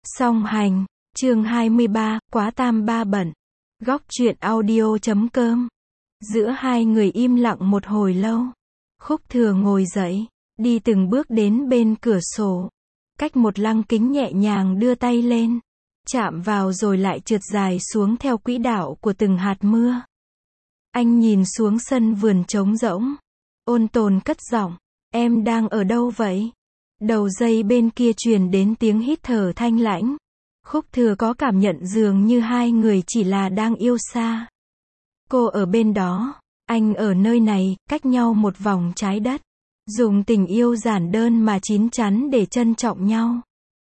Song hành, chương 23, quá tam ba bận. Góc truyện audio.com. Giữa hai người im lặng một hồi lâu. Khúc Thừa ngồi dậy, đi từng bước đến bên cửa sổ. Cách một lăng kính nhẹ nhàng đưa tay lên. Chạm vào rồi lại trượt dài xuống theo quỹ đạo của từng hạt mưa. Anh nhìn xuống sân vườn trống rỗng. Ôn tồn cất giọng, em đang ở đâu vậy? Đầu dây bên kia truyền đến tiếng hít thở thanh lãnh. Khúc Thừa có cảm nhận dường như hai người chỉ là đang yêu xa. Cô ở bên đó, anh ở nơi này, cách nhau một vòng trái đất. Dùng tình yêu giản đơn mà chín chắn để trân trọng nhau.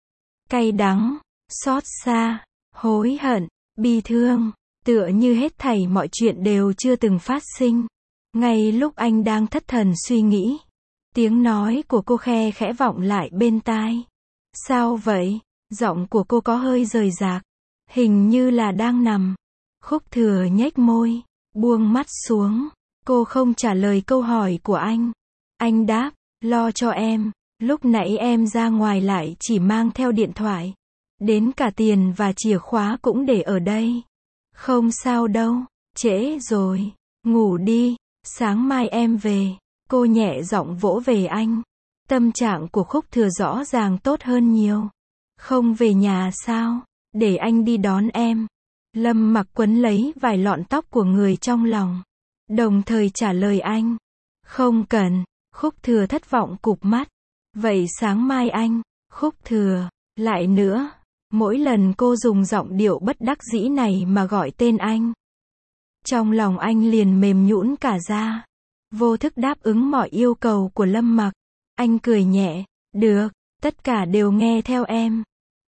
Cay đắng, xót xa, hối hận, bi thương, tựa như hết thảy mọi chuyện đều chưa từng phát sinh. Ngay lúc anh đang thất thần suy nghĩ, tiếng nói của cô khe khẽ vọng lại bên tai. Sao vậy? Giọng của cô có hơi rời rạc. Hình như là đang nằm. Khúc Thừa nhếch môi, buông mắt xuống. Cô không trả lời câu hỏi của anh. Anh đáp, lo cho em. Lúc nãy em ra ngoài lại chỉ mang theo điện thoại. Đến cả tiền và chìa khóa cũng để ở đây. Không sao đâu, trễ rồi. Ngủ đi, sáng mai em về. Cô nhẹ giọng vỗ về anh. Tâm trạng của Khúc Thừa rõ ràng tốt hơn nhiều. Không về nhà sao? Để anh đi đón em. Lâm Mặc quấn lấy vài lọn tóc của người trong lòng. Đồng thời trả lời anh. Không cần. Khúc Thừa thất vọng cụp mắt. Vậy sáng mai anh. Khúc Thừa. Lại nữa. Mỗi lần cô dùng giọng điệu bất đắc dĩ này mà gọi tên anh. Trong lòng anh liền mềm nhũn cả ra. Vô thức đáp ứng mọi yêu cầu của Lâm Mặc. Anh cười nhẹ. Được. Tất cả đều nghe theo em.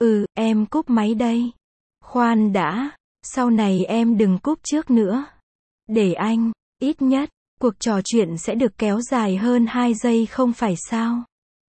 Em cúp máy đây. Khoan đã. Sau này em đừng cúp trước nữa. Để anh. Ít nhất, cuộc trò chuyện sẽ được kéo dài hơn 2 giây không phải sao?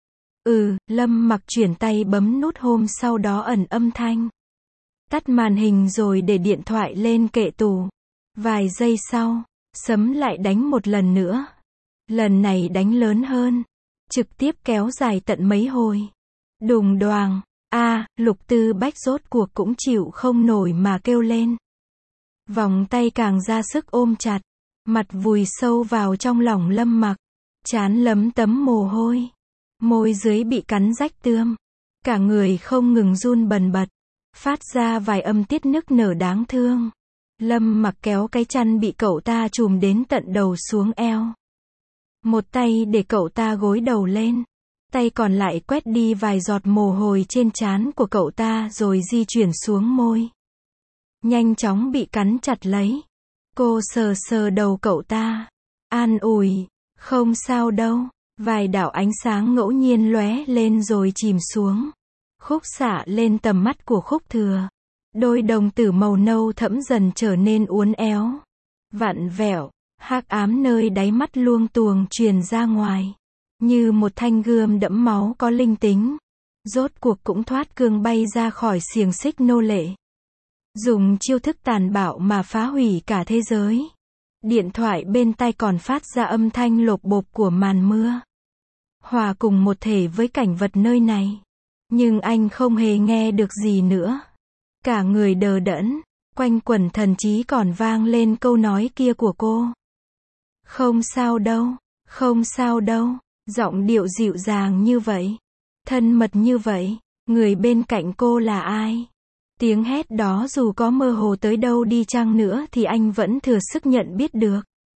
Lâm Mặc chuyển tay bấm nút home sau đó ẩn âm thanh. Tắt màn hình rồi để điện thoại lên kệ tủ. Vài giây sau, sấm lại đánh một lần nữa. Lần này đánh lớn hơn. Trực tiếp kéo dài tận mấy hồi. Đùng đoàng. Lục Tư Bách rốt cuộc cũng chịu không nổi mà kêu lên. Vòng tay càng ra sức ôm chặt. Mặt vùi sâu vào trong lòng Lâm Mặc. Trán lấm tấm mồ hôi. Môi dưới bị cắn rách tươm. Cả người không ngừng run bần bật. Phát ra vài âm tiết nức nở đáng thương. Lâm Mặc kéo cái chăn bị cậu ta trùm đến tận đầu xuống eo. Một tay để cậu ta gối đầu lên. Tay còn lại quét đi vài giọt mồ hôi trên trán của cậu ta rồi di chuyển xuống môi. Nhanh chóng bị cắn chặt lấy. Cô sờ sờ đầu cậu ta. An ủi. Không sao đâu. Vài đạo ánh sáng ngẫu nhiên lóe lên rồi chìm xuống. Khúc xạ lên tầm mắt của Khúc Thừa. Đôi đồng tử màu nâu thẫm dần trở nên uốn éo. Vặn vẹo. Hắc ám nơi đáy mắt luông tuồng truyền ra ngoài. Như một thanh gươm đẫm máu có linh tính. Rốt cuộc cũng thoát cương bay ra khỏi xiềng xích nô lệ. Dùng chiêu thức tàn bạo mà phá hủy cả thế giới. Điện thoại bên tai còn phát ra âm thanh lộp bộp của màn mưa. Hòa cùng một thể với cảnh vật nơi này. Nhưng anh không hề nghe được gì nữa. Cả người đờ đẫn. Quanh quẩn thần trí còn vang lên câu nói kia của cô. Không sao đâu. Không sao đâu. Giọng điệu dịu dàng như vậy. Thân mật như vậy. Người bên cạnh cô là ai? Tiếng hét đó dù có mơ hồ tới đâu đi chăng nữa thì anh vẫn thừa sức nhận biết được.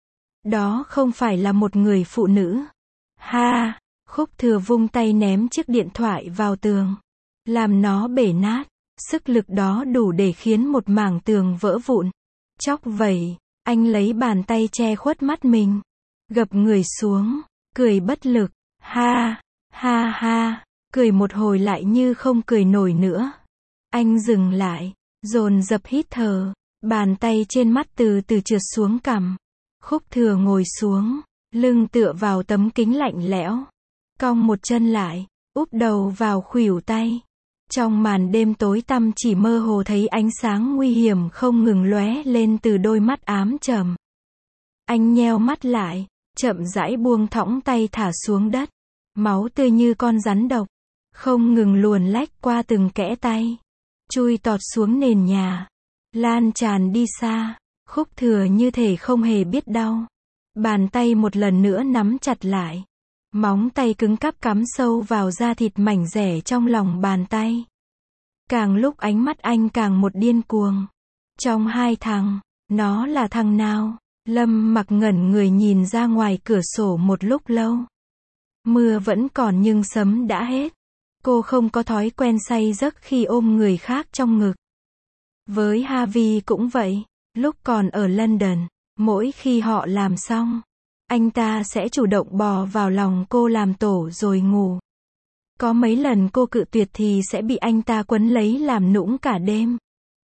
Đó không phải là một người phụ nữ. Ha! Khúc Thừa vung tay ném chiếc điện thoại vào tường. Làm nó bể nát. Sức lực đó đủ để khiến một mảng tường vỡ vụn. Chóc vẩy. Anh lấy bàn tay che khuất mắt mình. Gập người xuống. Cười bất lực. Ha! Ha ha! Cười một hồi lại như không cười nổi nữa. Anh dừng lại. Dồn dập hít thở. Bàn tay trên mắt từ từ trượt xuống cằm. Khúc Thừa ngồi xuống. Lưng tựa vào tấm kính lạnh lẽo. Cong một chân lại. Úp đầu vào khuỷu tay. Trong màn đêm tối tăm chỉ mơ hồ thấy ánh sáng nguy hiểm không ngừng lóe lên từ đôi mắt ám trầm. Anh nheo mắt lại. Chậm rãi buông thõng tay thả xuống đất. Máu tươi như con rắn độc. Không ngừng luồn lách qua từng kẽ tay. chui tọt xuống nền nhà, lan tràn đi xa. Khúc Thừa như thể không hề biết đau. Bàn tay một lần nữa nắm chặt lại. Móng tay cứng cáp cắm sâu vào da thịt mảnh dẻ trong lòng bàn tay. Càng lúc ánh mắt anh càng một điên cuồng. Trong hai thằng, nó là thằng nào? Lâm Mặc ngẩn người nhìn ra ngoài cửa sổ một lúc lâu. Mưa vẫn còn nhưng sấm đã hết. Cô không có thói quen say giấc khi ôm người khác trong ngực. Với Harvey cũng vậy. Lúc còn ở London, mỗi khi họ làm xong, anh ta sẽ chủ động bò vào lòng cô làm tổ rồi ngủ. Có mấy lần cô cự tuyệt thì sẽ bị anh ta quấn lấy làm nũng cả đêm.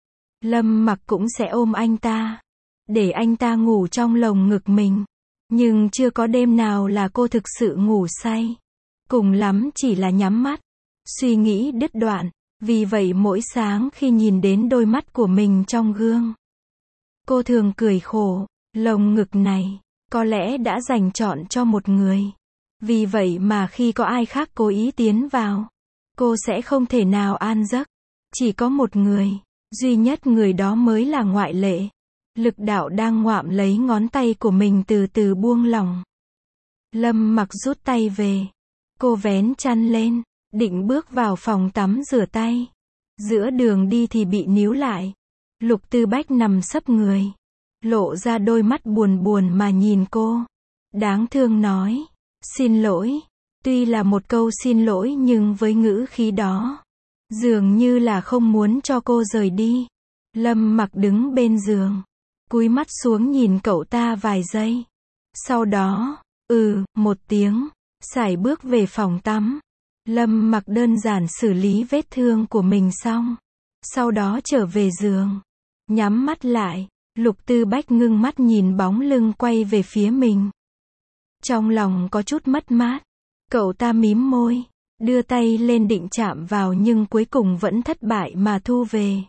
Lâm Mặc cũng sẽ ôm anh ta, để anh ta ngủ trong lồng ngực mình. Nhưng chưa có đêm nào là cô thực sự ngủ say. Cùng lắm chỉ là nhắm mắt, suy nghĩ đứt đoạn. Vì vậy mỗi sáng khi nhìn đến đôi mắt của mình trong gương, cô thường cười khổ, lồng ngực này, có lẽ đã dành trọn cho một người. Vì vậy mà khi có ai khác cố ý tiến vào, cô sẽ không thể nào an giấc. Chỉ có một người, duy nhất người đó mới là ngoại lệ. Lực đạo đang ngoạm lấy ngón tay của mình từ từ buông lỏng. Lâm Mặc rút tay về. Cô vén chăn lên, định bước vào phòng tắm rửa tay. Giữa đường đi thì bị níu lại. Lục Tư Bách nằm sấp người, lộ ra đôi mắt buồn buồn mà nhìn cô. Đáng thương nói, xin lỗi. Tuy là một câu xin lỗi nhưng với ngữ khí đó, dường như là không muốn cho cô rời đi. Lâm Mặc đứng bên giường, cúi mắt xuống nhìn cậu ta vài giây. Sau đó, một tiếng, sải bước về phòng tắm. Lâm Mặc đơn giản xử lý vết thương của mình xong. Sau đó trở về giường, nhắm mắt lại. Lục Tư Bách ngưng mắt nhìn bóng lưng quay về phía mình. Trong lòng có chút mất mát. Cậu ta mím môi, đưa tay lên định chạm vào nhưng cuối cùng vẫn thất bại mà thu về.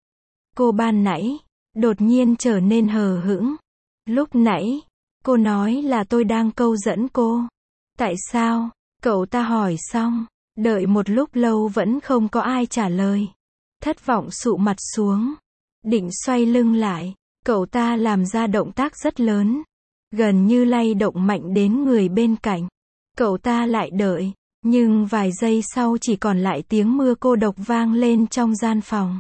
Cô ban nãy, đột nhiên trở nên hờ hững. Lúc nãy, cô nói là tôi đang câu dẫn cô. Tại sao? Cậu ta hỏi xong, đợi một lúc lâu vẫn không có ai trả lời. Thất vọng sụ mặt xuống, định xoay lưng lại. Cậu ta làm ra động tác rất lớn, gần như lay động mạnh đến người bên cạnh. Cậu ta lại đợi, nhưng vài giây sau chỉ còn lại tiếng mưa cô độc vang lên trong gian phòng.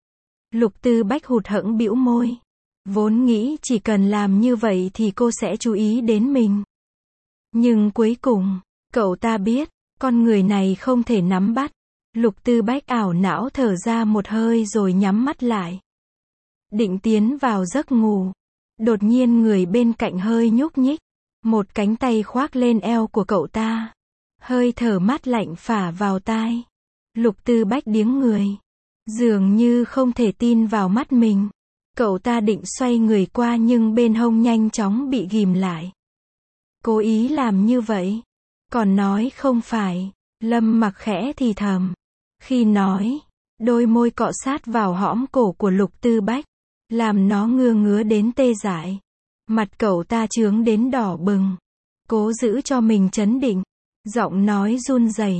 Lục Tư Bách hụt hẫng bĩu môi. Vốn nghĩ chỉ cần làm như vậy thì cô sẽ chú ý đến mình. Nhưng cuối cùng, cậu ta biết, con người này không thể nắm bắt. Lục Tư Bách ảo não thở ra một hơi rồi nhắm mắt lại. Định tiến vào giấc ngủ. Đột nhiên người bên cạnh hơi nhúc nhích. Một cánh tay khoác lên eo của cậu ta. Hơi thở mát lạnh phả vào tai. Lục Tư Bách điếng người. Dường như không thể tin vào mắt mình. Cậu ta định xoay người qua nhưng bên hông nhanh chóng bị ghìm lại. Cố ý làm như vậy. Còn nói không phải. Lâm Mặc khẽ thì thầm. Khi nói, đôi môi cọ sát vào hõm cổ của Lục Tư Bách, làm nó ngứa đến tê dại. Mặt cậu ta trướng đến đỏ bừng. Cố giữ cho mình trấn định. Giọng nói run rẩy.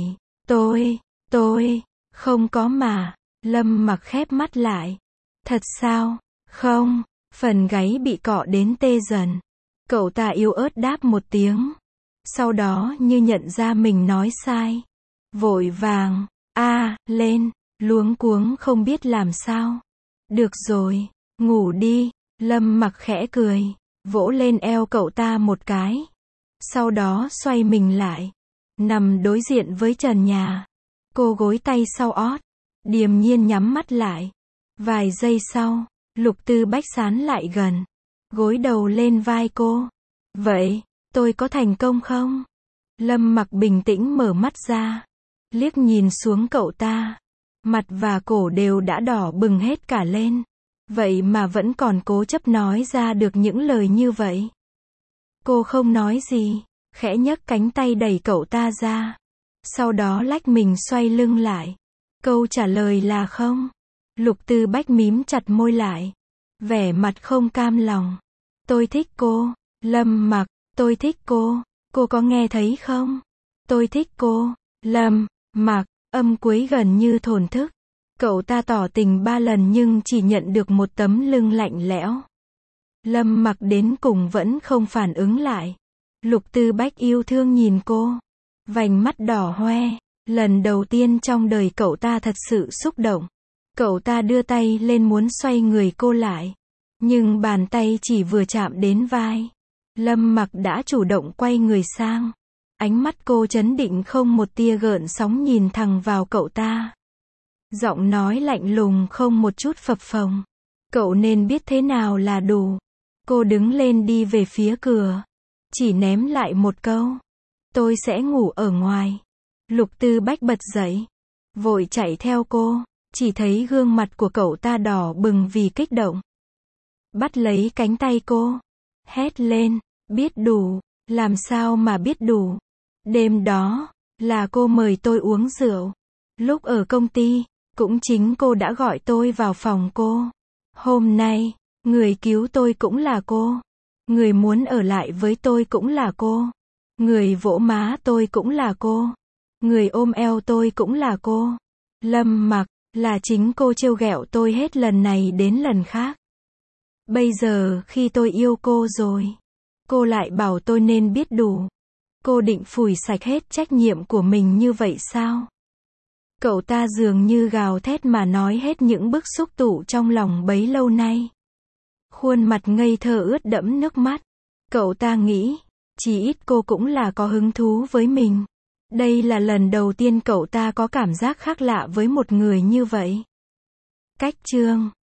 Tôi, không có mà. Lâm Mặc khép mắt lại. Thật sao? Không. Phần gáy bị cọ đến tê dần. Cậu ta yếu ớt đáp một tiếng. Sau đó như nhận ra mình nói sai. Vội vàng, lên, luống cuống không biết làm sao. Được rồi, ngủ đi. Lâm Mặc khẽ cười, vỗ lên eo cậu ta một cái. Sau đó xoay mình lại, nằm đối diện với trần nhà. Cô gối tay sau ót, điềm nhiên nhắm mắt lại. Vài giây sau, Lục Tư Bách sán lại gần, gối đầu lên vai cô. Vậy, tôi có thành công không? Lâm Mặc bình tĩnh mở mắt ra, liếc nhìn xuống cậu ta. Mặt và cổ đều đã đỏ bừng hết cả lên. Vậy mà vẫn còn cố chấp nói ra được những lời như vậy. Cô không nói gì, khẽ nhấc cánh tay đẩy cậu ta ra. Sau đó lách mình xoay lưng lại. Câu trả lời là không. Lục Tư Bách mím chặt môi lại, vẻ mặt không cam lòng. Tôi thích cô, Lâm Mặc, tôi thích cô có nghe thấy không? Tôi thích cô, Lâm Mặc, âm cuối gần như thổn thức. Cậu ta tỏ tình 3 lần nhưng chỉ nhận được một tấm lưng lạnh lẽo. Lâm Mặc đến cùng vẫn không phản ứng lại. Lục Tư Bách yêu thương nhìn cô. Vành mắt đỏ hoe. Lần đầu tiên trong đời cậu ta thật sự xúc động. Cậu ta đưa tay lên muốn xoay người cô lại. Nhưng bàn tay chỉ vừa chạm đến vai. Lâm Mặc đã chủ động quay người sang. Ánh mắt cô trấn định không một tia gợn sóng nhìn thẳng vào cậu ta. Giọng nói lạnh lùng không một chút phập phồng. Cậu nên biết thế nào là đủ. Cô đứng lên đi về phía cửa. Chỉ ném lại một câu. Tôi sẽ ngủ ở ngoài. Lục Tư Bách bật dậy. Vội chạy theo cô. Chỉ thấy gương mặt của cậu ta đỏ bừng vì kích động. Bắt lấy cánh tay cô. Hét lên. Biết đủ. Làm sao mà biết đủ. Đêm đó, là cô mời tôi uống rượu. Lúc ở công ty, cũng chính cô đã gọi tôi vào phòng cô. Hôm nay, người cứu tôi cũng là cô. Người muốn ở lại với tôi cũng là cô. Người vỗ má tôi cũng là cô. Người ôm eo tôi cũng là cô. Lâm Mặc, là chính cô trêu ghẹo tôi hết lần này đến lần khác. Bây giờ khi tôi yêu cô rồi, cô lại bảo tôi nên biết đủ. Cô định phủi sạch hết trách nhiệm của mình như vậy sao? Cậu ta dường như gào thét mà nói hết những bức xúc tụ trong lòng bấy lâu nay. Khuôn mặt ngây thơ ướt đẫm nước mắt. Cậu ta nghĩ, chỉ ít cô cũng là có hứng thú với mình. Đây là lần đầu tiên cậu ta có cảm giác khác lạ với một người như vậy. Cách chương